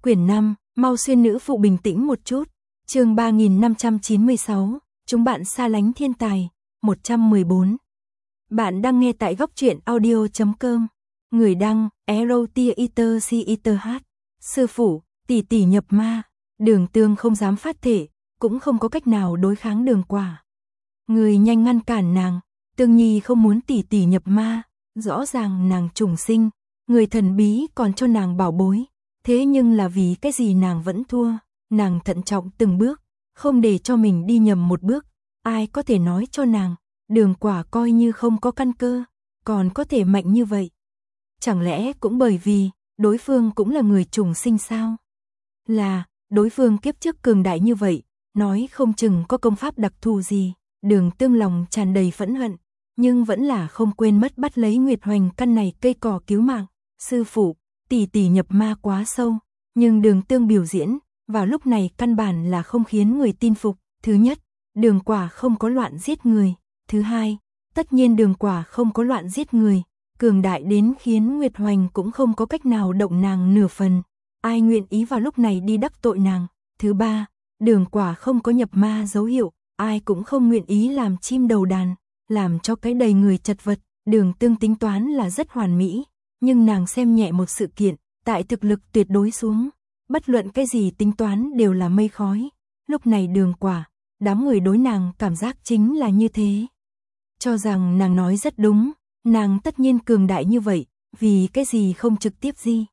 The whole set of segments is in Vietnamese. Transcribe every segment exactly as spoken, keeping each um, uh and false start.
Quyển năm, mau xuyên nữ phụ bình tĩnh một chút. Chương ba nghìn năm trăm chín mươi sáu, chúng bạn xa lánh thiên tài. một trăm mười bốn. Bạn đang nghe tại góc truyện audio chấm com. Người đăng, Erotia Eater C Eater H. Sư phụ, tỷ tỷ nhập ma. Đường Tương không dám phát thể, cũng không có cách nào đối kháng Đường Quả. Người nhanh ngăn cản nàng. Tương Nhi không muốn tỷ tỷ nhập ma. Rõ ràng nàng trùng sinh, người thần bí còn cho nàng bảo bối. Thế nhưng là vì cái gì nàng vẫn thua. Nàng thận trọng từng bước, không để cho mình đi nhầm một bước. Ai có thể nói cho nàng, Đường Quả coi như không có căn cơ, còn có thể mạnh như vậy. Chẳng lẽ cũng bởi vì đối phương cũng là người trùng sinh sao? Là, đối phương kiếp trước cường đại như vậy, nói không chừng có công pháp đặc thù gì. Đường Tương lòng tràn đầy phẫn hận, nhưng vẫn là không quên mất bắt lấy Nguyệt Hoành căn này cây cỏ cứu mạng. Sư phụ, tỷ tỷ nhập ma quá sâu, nhưng Đường Tương biểu diễn vào lúc này căn bản là không khiến người tin phục. Thứ nhất, Đường Quả không có loạn giết người. Thứ hai, tất nhiên Đường Quả không có loạn giết người, cường đại đến khiến Nguyệt Hoành cũng không có cách nào động nàng nửa phần. Ai nguyện ý vào lúc này đi đắc tội nàng. Thứ ba, Đường Quả không có nhập ma dấu hiệu, ai cũng không nguyện ý làm chim đầu đàn, làm cho cái đầy người chật vật. Đường Tương tính toán là rất hoàn mỹ, nhưng nàng xem nhẹ một sự kiện, tại thực lực tuyệt đối xuống, bất luận cái gì tính toán đều là mây khói. Lúc này Đường Quả, đám người đối nàng cảm giác chính là như thế. Cho rằng nàng nói rất đúng, nàng tất nhiên cường đại như vậy, vì cái gì không trực tiếp gì.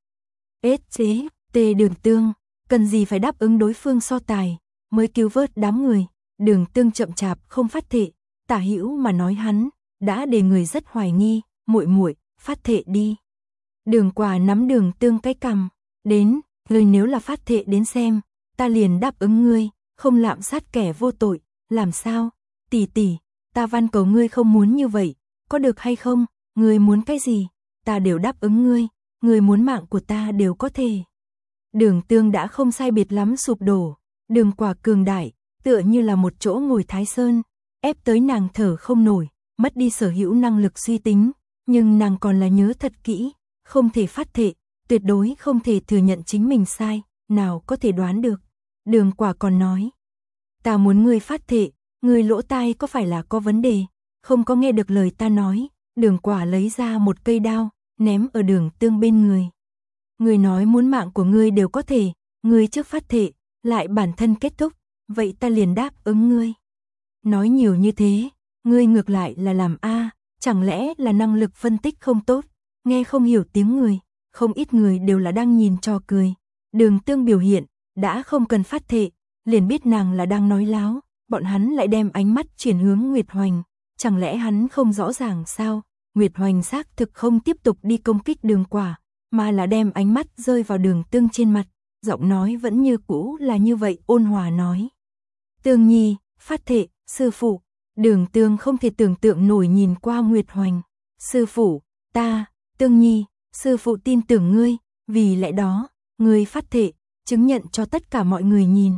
Ết chế, tê Đường Tương, cần gì phải đáp ứng đối phương so tài, mới cứu vớt đám người. Đường Tương chậm chạp không phát thệ, tả hữu mà nói hắn, đã để người rất hoài nghi, muội muội phát thệ đi. Đường Quả nắm Đường Tương cái cằm, đến, ngươi nếu là phát thệ đến xem, ta liền đáp ứng ngươi, không lạm sát kẻ vô tội. Làm sao? Tỷ tỷ, ta van cầu ngươi không muốn như vậy, có được hay không? Ngươi muốn cái gì, ta đều đáp ứng ngươi, ngươi muốn mạng của ta đều có thể. Đường Tương đã không sai biệt lắm sụp đổ, Đường Quả cường đại, tựa như là một chỗ ngồi Thái Sơn, ép tới nàng thở không nổi, mất đi sở hữu năng lực suy tính, nhưng nàng còn là nhớ thật kỹ, không thể phát thệ, tuyệt đối không thể thừa nhận chính mình sai, nào có thể đoán được. Đường Quả còn nói, ta muốn ngươi phát thệ, ngươi lỗ tai có phải là có vấn đề, không có nghe được lời ta nói. Đường Quả lấy ra một cây đao, ném ở Đường Tương bên người. Ngươi nói muốn mạng của ngươi đều có thể, ngươi trước phát thệ, lại bản thân kết thúc, vậy ta liền đáp ứng ngươi. Nói nhiều như thế, ngươi ngược lại là làm a, chẳng lẽ là năng lực phân tích không tốt, nghe không hiểu tiếng người, không ít người đều là đang nhìn trò cười. Đường Tương biểu hiện, đã không cần phát thệ, liền biết nàng là đang nói láo, bọn hắn lại đem ánh mắt chuyển hướng Nguyệt Hoành, chẳng lẽ hắn không rõ ràng sao? Nguyệt Hoành xác thực không tiếp tục đi công kích Đường Quả, mà là đem ánh mắt rơi vào Đường Tương trên mặt, giọng nói vẫn như cũ là như vậy ôn hòa nói. Tương Nhi, phát thệ, sư phụ. Đường Tương không thể tưởng tượng nổi nhìn qua Nguyệt Hoành. Sư phụ, ta, Tương Nhi, sư phụ tin tưởng ngươi, vì lẽ đó, ngươi phát thệ, chứng nhận cho tất cả mọi người nhìn.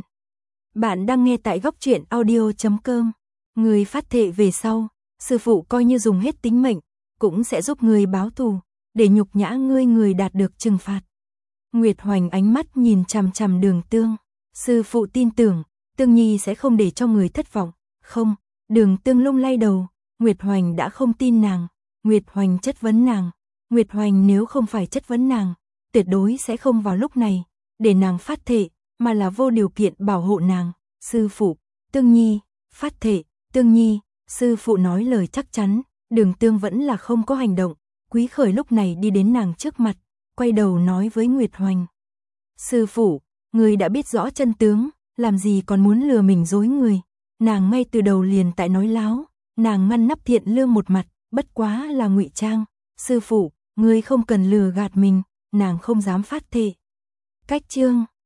Bạn đang nghe tại góc truyện audio chấm com. Ngươi phát thệ về sau, sư phụ coi như dùng hết tính mệnh, cũng sẽ giúp ngươi báo thù, để nhục nhã ngươi người đạt được trừng phạt. Nguyệt Hoành ánh mắt nhìn chằm chằm Đường Tương. Sư phụ tin tưởng, Tương Nhi sẽ không để cho người thất vọng. Không, Đường Tương lung lay đầu, Nguyệt Hoành đã không tin nàng. Nguyệt Hoành chất vấn nàng. Nguyệt Hoành nếu không phải chất vấn nàng, tuyệt đối sẽ không vào lúc này để nàng phát thệ, mà là vô điều kiện bảo hộ nàng. Sư phụ, Tương Nhi, phát thệ, Tương Nhi, sư phụ nói lời chắc chắn. Đường Tương vẫn là không có hành động. Quý Khởi lúc này đi đến nàng trước mặt, quay đầu nói với Nguyệt Hoành. Sư phụ, người đã biết rõ chân tướng, làm gì còn muốn lừa mình dối người. Nàng ngay từ đầu liền tại nói láo, nàng ngăn nắp thiện lương một mặt, bất quá là ngụy trang. Sư phụ, ngươi không cần lừa gạt mình, nàng không dám phát thệ. Cách chương